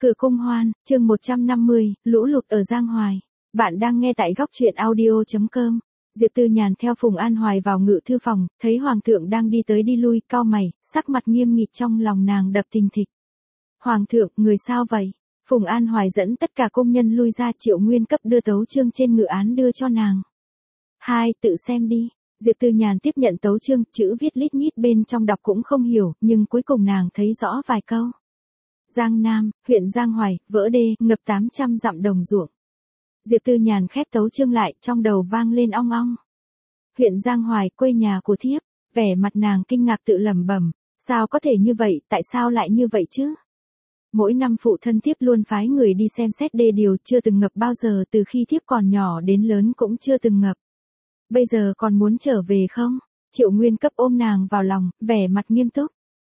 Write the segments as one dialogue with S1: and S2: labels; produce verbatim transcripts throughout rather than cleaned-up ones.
S1: Cửa cung hoan, chương một trăm năm mươi, lũ lụt ở Giang Hoài. Bạn đang nghe tại góc truyện audio chấm com. Diệp Tư Nhàn theo Phùng An Hoài vào ngự thư phòng, thấy Hoàng thượng đang đi tới đi lui, cau mày, sắc mặt nghiêm nghị, trong lòng nàng đập thình thịch. Hoàng thượng, người sao vậy? Phùng An Hoài dẫn tất cả công nhân lui ra, Triệu Nguyên cấp đưa tấu chương trên ngự án đưa cho nàng. Hai, tự xem đi. Diệp Tư Nhàn tiếp nhận tấu chương, chữ viết lít nhít bên trong đọc cũng không hiểu, nhưng cuối cùng nàng thấy rõ vài câu. Giang Nam, huyện Giang Hoài, vỡ đê, ngập tám trăm dặm đồng ruộng. Diệp Tư Nhàn khép tấu chương lại, trong đầu vang lên ong ong. Huyện Giang Hoài, quê nhà của thiếp, vẻ mặt nàng kinh ngạc tự lẩm bẩm, sao có thể như vậy, tại sao lại như vậy chứ? Mỗi năm phụ thân thiếp luôn phái người đi xem xét đê điều, chưa từng ngập bao giờ, từ khi thiếp còn nhỏ đến lớn cũng chưa từng ngập. Bây giờ còn muốn trở về không? Triệu Nguyên cấp ôm nàng vào lòng, vẻ mặt nghiêm túc.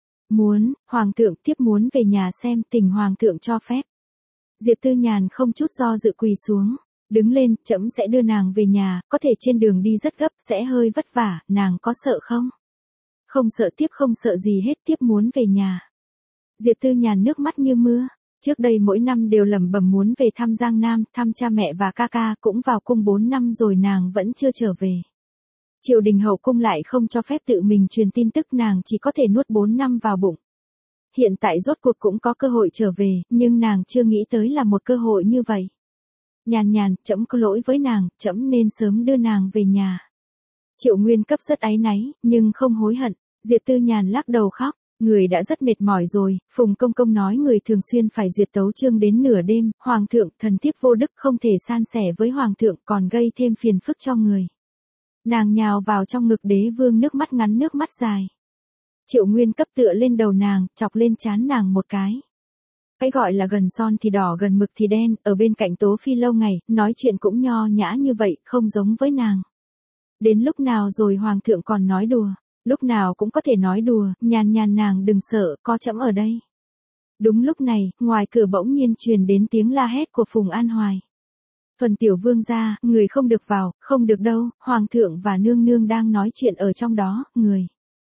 S1: Muốn, Hoàng thượng, thiếp muốn về nhà xem, tình Hoàng thượng cho phép. Diệp Tư Nhàn không chút do dự quỳ xuống, đứng lên, trẫm sẽ đưa nàng về nhà, có thể trên đường đi rất gấp, sẽ hơi vất vả, nàng có sợ không? Không sợ, thiếp không sợ gì hết, thiếp muốn về nhà. Diệp Tư Nhàn nước mắt như mưa, trước đây mỗi năm đều lẩm bẩm muốn về thăm Giang Nam, thăm cha mẹ và ca ca, cũng vào cung bốn năm rồi nàng vẫn chưa trở về. Triều đình hậu cung lại không cho phép tự mình truyền tin tức, nàng chỉ có thể nuốt bốn năm vào bụng. Hiện tại rốt cuộc cũng có cơ hội trở về, nhưng nàng chưa nghĩ tới là một cơ hội như vậy. Nhàn nhàn, trẫm có lỗi với nàng, trẫm nên sớm đưa nàng về nhà. Triệu Nguyên cấp rất áy náy, nhưng không hối hận. Diệp Tư Nhàn lắc đầu khóc, người đã rất mệt mỏi rồi. Phùng Công Công nói người thường xuyên phải duyệt tấu chương đến nửa đêm, Hoàng thượng, thần thiếp vô đức không thể san sẻ với Hoàng thượng, còn gây thêm phiền phức cho người. Nàng nhào vào trong ngực đế vương, nước mắt ngắn nước mắt dài. Triệu Nguyên cấp tựa lên đầu nàng, chọc lên trán nàng một cái. Cái gọi là gần son thì đỏ gần mực thì đen, ở bên cạnh Tố Phi lâu ngày, nói chuyện cũng nho nhã như vậy, không giống với nàng. Đến lúc nào rồi Hoàng thượng còn nói đùa, lúc nào cũng có thể nói đùa, nhàn nhàn nàng đừng sợ, có trẫm ở đây. Đúng lúc này, ngoài cửa bỗng nhiên truyền đến tiếng la hét của Phùng An Hoài. Thuần tiểu vương gia, người không được vào, không được đâu, Hoàng thượng và nương nương đang nói chuyện ở trong đó, người.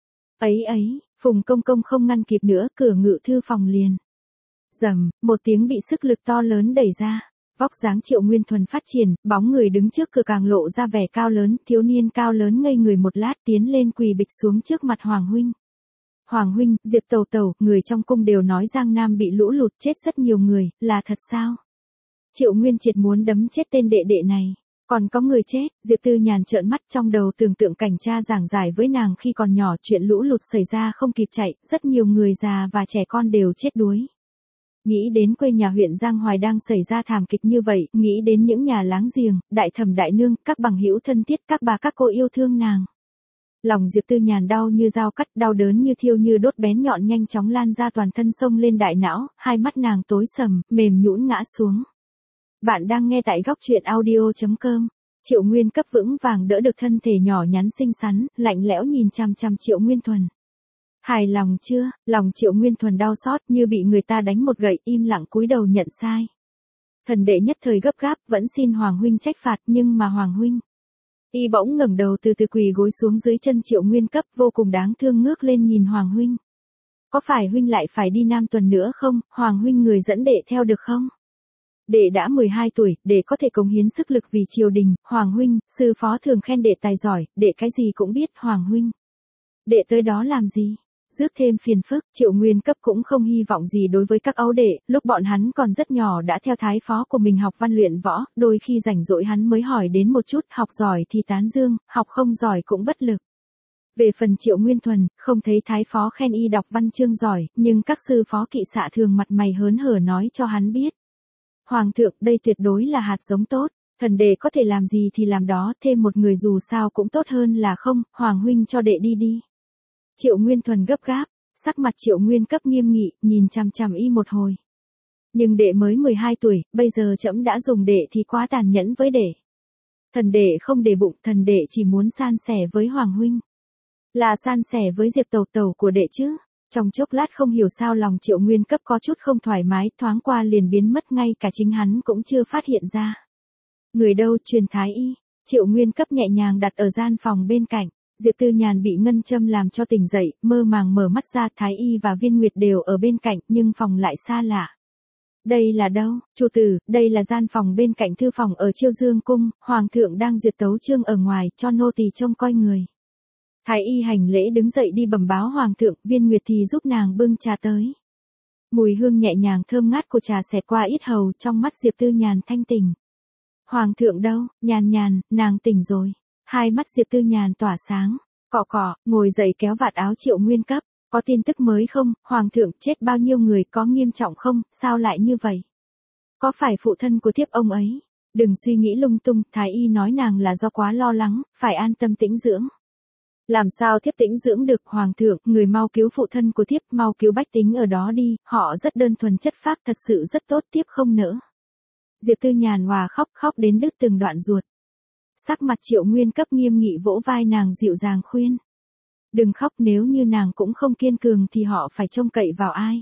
S1: Ấy ấy, Phùng Công Công không ngăn kịp nữa, cửa ngự thư phòng liền. Rầm, một tiếng bị sức lực to lớn đẩy ra. Vóc dáng Triệu Nguyên Thuần phát triển, bóng người đứng trước cửa càng lộ ra vẻ cao lớn, thiếu niên cao lớn ngây người một lát, tiến lên quỳ bịch xuống trước mặt Hoàng huynh. Hoàng huynh, Diệp tàu tàu, người trong cung đều nói Giang Nam bị lũ lụt, chết rất nhiều người, là thật sao? Triệu Nguyên Triệt muốn đấm chết tên đệ đệ này. Còn có người chết, Diệp Tư Nhàn trợn mắt, trong đầu tưởng tượng cảnh cha giảng giải với nàng khi còn nhỏ chuyện lũ lụt xảy ra không kịp chạy, rất nhiều người già và trẻ con đều chết đuối. Nghĩ đến quê nhà huyện Giang Hoài đang xảy ra thảm kịch như vậy, nghĩ đến những nhà láng giềng, đại thẩm đại nương, các bằng hữu thân thiết, các bà các cô yêu thương nàng. Lòng Diệp Tư Nhàn đau như dao cắt, đau đớn như thiêu như đốt bén nhọn nhanh chóng lan ra toàn thân, xông lên đại não, hai mắt nàng tối sầm, mềm nhũn ngã xuống. Bạn đang nghe tại góc truyện audio chấm com. Triệu Nguyên cấp vững vàng đỡ được thân thể nhỏ nhắn xinh xắn, lạnh lẽo nhìn chằm chằm Triệu Nguyên Thuần. Hài lòng chưa? Lòng Triệu Nguyên Thuần đau xót như bị người ta đánh một gậy, im lặng cúi đầu nhận sai. Thần đệ nhất thời gấp gáp, vẫn xin Hoàng huynh trách phạt, nhưng mà Hoàng huynh. Y bỗng ngẩng đầu từ từ quỳ gối xuống dưới chân Triệu Nguyên cấp, vô cùng đáng thương ngước lên nhìn Hoàng huynh. Có phải huynh lại phải đi Nam tuần nữa không? Hoàng huynh người dẫn đệ theo được không? Đệ đã mười hai tuổi, đệ có thể cống hiến sức lực vì triều đình, Hoàng huynh, sư phó thường khen đệ tài giỏi, đệ cái gì cũng biết, Hoàng huynh. Đệ tới đó làm gì? Rước thêm phiền phức, Triệu Nguyên cấp cũng không hy vọng gì đối với các ấu đệ, lúc bọn hắn còn rất nhỏ đã theo thái phó của mình học văn luyện võ, đôi khi rảnh rỗi hắn mới hỏi đến một chút, học giỏi thì tán dương, học không giỏi cũng bất lực. Về phần Triệu Nguyên Thuần, không thấy thái phó khen y đọc văn chương giỏi, nhưng các sư phó kỵ xạ thường mặt mày hớn hở nói cho hắn biết. Hoàng thượng, đây tuyệt đối là hạt giống tốt, thần đệ có thể làm gì thì làm đó, thêm một người dù sao cũng tốt hơn là không, Hoàng huynh cho đệ đi đi. Triệu Nguyên Thuần gấp gáp, sắc mặt Triệu Nguyên cấp nghiêm nghị, nhìn chằm chằm y một hồi. Nhưng đệ mới mười hai tuổi, bây giờ trẫm đã dùng đệ thì quá tàn nhẫn với đệ. Thần đệ không để bụng, thần đệ chỉ muốn san sẻ với Hoàng huynh. Là san sẻ với Diệp tàu tàu của đệ chứ. Trong chốc lát không hiểu sao lòng Triệu Nguyên cấp có chút không thoải mái, thoáng qua liền biến mất, ngay cả chính hắn cũng chưa phát hiện ra. Người đâu? Truyền thái y. Triệu Nguyên cấp nhẹ nhàng đặt ở gian phòng bên cạnh. Diệp Tư Nhàn bị ngân châm làm cho tỉnh dậy, mơ màng mở mắt ra, thái y và Viên Nguyệt đều ở bên cạnh, nhưng phòng lại xa lạ. Đây là đâu, chủ tử, đây là gian phòng bên cạnh thư phòng ở Chiêu Dương cung, hoàng thượng đang duyệt tấu chương ở ngoài, cho nô tỳ trông coi người. Thái y hành lễ đứng dậy đi bẩm báo hoàng thượng, Viên Nguyệt thì giúp nàng bưng trà tới. Mùi hương nhẹ nhàng thơm ngát của trà xẹt qua yết hầu, trong mắt Diệp Tư Nhàn thanh tỉnh. Hoàng thượng đâu, Nhàn Nhàn, nàng tỉnh rồi. Hai mắt Diệp Tư Nhàn tỏa sáng, cọ cọ, ngồi dậy kéo vạt áo Triệu Nguyên cấp. Có tin tức mới không, hoàng thượng chết bao nhiêu người, có nghiêm trọng không, sao lại như vậy? Có phải phụ thân của thiếp ông ấy? Đừng suy nghĩ lung tung, thái y nói nàng là do quá lo lắng, phải an tâm tĩnh dưỡng. Làm sao thiếp tĩnh dưỡng được, hoàng thượng, người mau cứu phụ thân của thiếp, mau cứu bách tính ở đó đi, họ rất đơn thuần chất phác, thật sự rất tốt, thiếp không nỡ. Diệp Tư Nhàn hòa khóc khóc đến đứt từng đoạn ruột. Sắc mặt Triệu Nguyên cấp nghiêm nghị vỗ vai nàng dịu dàng khuyên. Đừng khóc, nếu như nàng cũng không kiên cường thì họ phải trông cậy vào ai.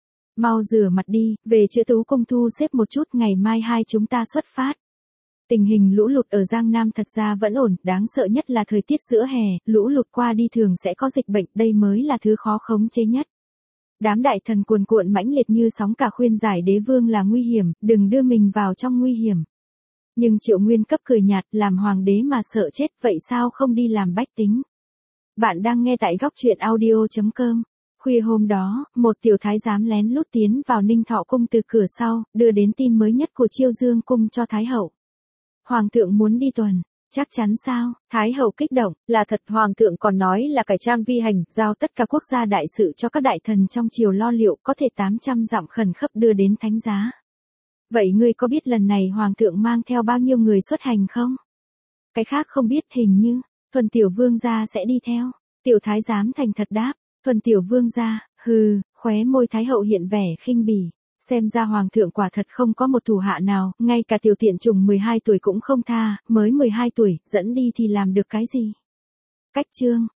S1: Mau rửa mặt đi, về chữa Tú cung thu xếp một chút, ngày mai hai chúng ta xuất phát. Tình hình lũ lụt ở Giang Nam thật ra vẫn ổn, đáng sợ nhất là thời tiết giữa hè, lũ lụt qua đi thường sẽ có dịch bệnh, đây mới là thứ khó khống chế nhất. Đám đại thần cuồn cuộn mãnh liệt như sóng cả khuyên giải đế vương là nguy hiểm, đừng đưa mình vào trong nguy hiểm. Nhưng Triệu Nguyên cấp cười nhạt, làm hoàng đế mà sợ chết, vậy sao không đi làm bách tính? Bạn đang nghe tại góc truyện audio chấm com. Khuya hôm đó, một tiểu thái giám lén lút tiến vào Ninh Thọ cung từ cửa sau, đưa đến tin mới nhất của Chiêu Dương cung cho Thái hậu. Hoàng thượng muốn đi tuần, chắc chắn sao? Thái hậu kích động, là thật, hoàng thượng còn nói là cải trang vi hành, giao tất cả quốc gia đại sự cho các đại thần trong triều lo liệu, có thể tám trăm dặm khẩn khấp đưa đến thánh giá. Vậy ngươi có biết lần này hoàng thượng mang theo bao nhiêu người xuất hành không? Cái khác không biết, hình như Thuần tiểu vương gia sẽ đi theo. Tiểu thái giám thành thật đáp, Thuần tiểu vương gia, hừ, khóe môi thái hậu hiện vẻ khinh bỉ. Xem ra hoàng thượng quả thật không có một thủ hạ nào, ngay cả tiểu tiện trùng mười hai tuổi cũng không tha, mới mười hai tuổi, dẫn đi thì làm được cái gì? Cách chương,